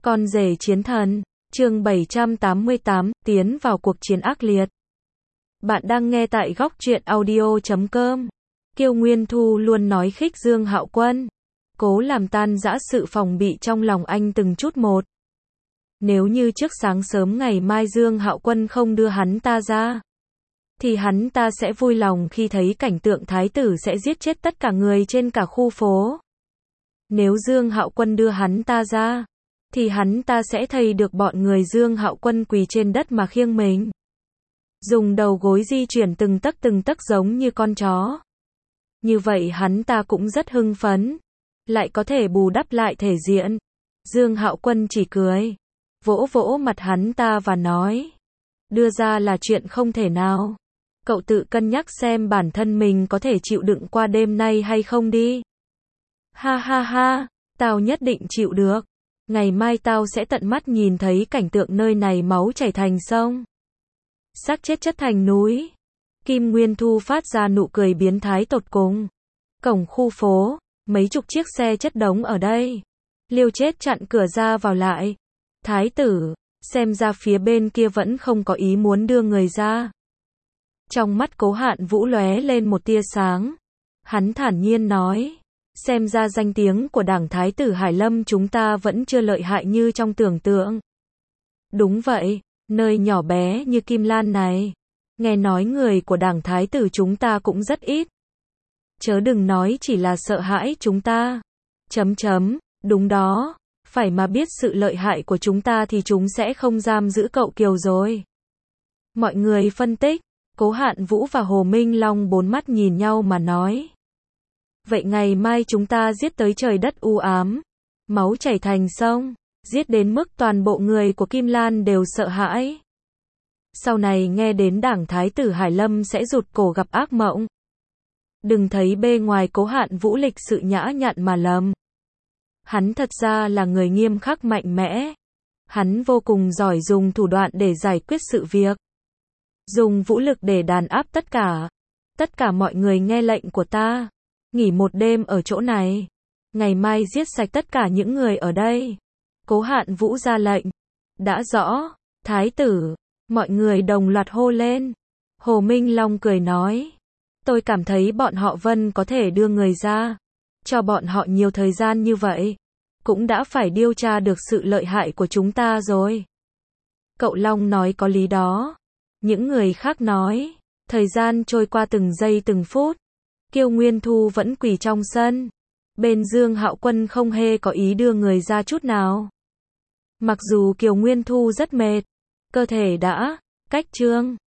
Con rể chiến thần, chương 788, tiến vào cuộc chiến ác liệt. Bạn đang nghe tại góc truyện audio.com. Kiêu Nguyên Thu luôn nói khích Dương Hạo Quân, cố làm tan rã sự phòng bị trong lòng anh từng chút một. Nếu như trước sáng sớm ngày mai Dương Hạo Quân không đưa hắn ta ra, thì hắn ta sẽ vui lòng khi thấy cảnh tượng thái tử sẽ giết chết tất cả người trên cả khu phố. Nếu Dương Hạo Quân đưa hắn ta ra, thì hắn ta sẽ thấy được bọn người Dương Hạo Quân quỳ trên đất mà khiêng mình, dùng đầu gối di chuyển từng tấc giống như con chó. Như vậy hắn ta cũng rất hưng phấn, lại có thể bù đắp lại thể diện. Dương Hạo Quân chỉ cười, vỗ vỗ mặt hắn ta và nói, đưa ra là chuyện không thể nào. Cậu tự cân nhắc xem bản thân mình có thể chịu đựng qua đêm nay hay không đi. Ha ha ha, tao nhất định chịu được. Ngày mai tao sẽ tận mắt nhìn thấy cảnh tượng nơi này máu chảy thành sông, xác chết chất thành núi. Kim Nguyên Thu phát ra nụ cười biến thái tột cùng. Cổng khu phố, mấy chục chiếc xe chất đống ở đây. Liều chết chặn cửa ra vào lại. Thái tử, xem ra phía bên kia vẫn không có ý muốn đưa người ra. Trong mắt Cố Hạn Vũ lóe lên một tia sáng. Hắn thản nhiên nói, xem ra danh tiếng của đảng Thái tử Hải Lâm chúng ta vẫn chưa lợi hại như trong tưởng tượng. Đúng vậy, nơi nhỏ bé như Kim Lan này, nghe nói người của đảng Thái tử chúng ta cũng rất ít. Chớ đừng nói chỉ là sợ hãi chúng ta. Đúng đó, phải mà biết sự lợi hại của chúng ta thì chúng sẽ không giam giữ cậu Kiều rồi. Mọi người phân tích. Cố Hạn Vũ và Hồ Minh Long bốn mắt nhìn nhau mà nói, vậy ngày mai chúng ta giết tới trời đất u ám, máu chảy thành sông, giết đến mức toàn bộ người của Kim Lan đều sợ hãi. Sau này nghe đến đảng Thái tử Hải Lâm sẽ rụt cổ gặp ác mộng. Đừng thấy bề ngoài Cố Hạn Vũ lịch sự nhã nhặn mà lầm. Hắn thật ra là người nghiêm khắc mạnh mẽ. Hắn vô cùng giỏi dùng thủ đoạn để giải quyết sự việc, dùng vũ lực để đàn áp tất cả. Tất cả mọi người nghe lệnh của ta, nghỉ một đêm ở chỗ này. Ngày mai giết sạch tất cả những người ở đây. Cố Hạn Vũ ra lệnh. Đã rõ, thái tử. Mọi người đồng loạt hô lên. Hồ Minh Long cười nói, tôi cảm thấy bọn họ Vân có thể đưa người ra. Cho bọn họ nhiều thời gian như vậy, cũng đã phải điều tra được sự lợi hại của chúng ta rồi. Cậu Long nói có lý đó. Những người khác nói, thời gian trôi qua từng giây từng phút. Kiêu Nguyên Thu vẫn quỳ trong sân. Bên Dương Hạo Quân không hề có ý đưa người ra chút nào. Mặc dù Kiều Nguyên Thu rất mệt, cơ thể đã cách trương,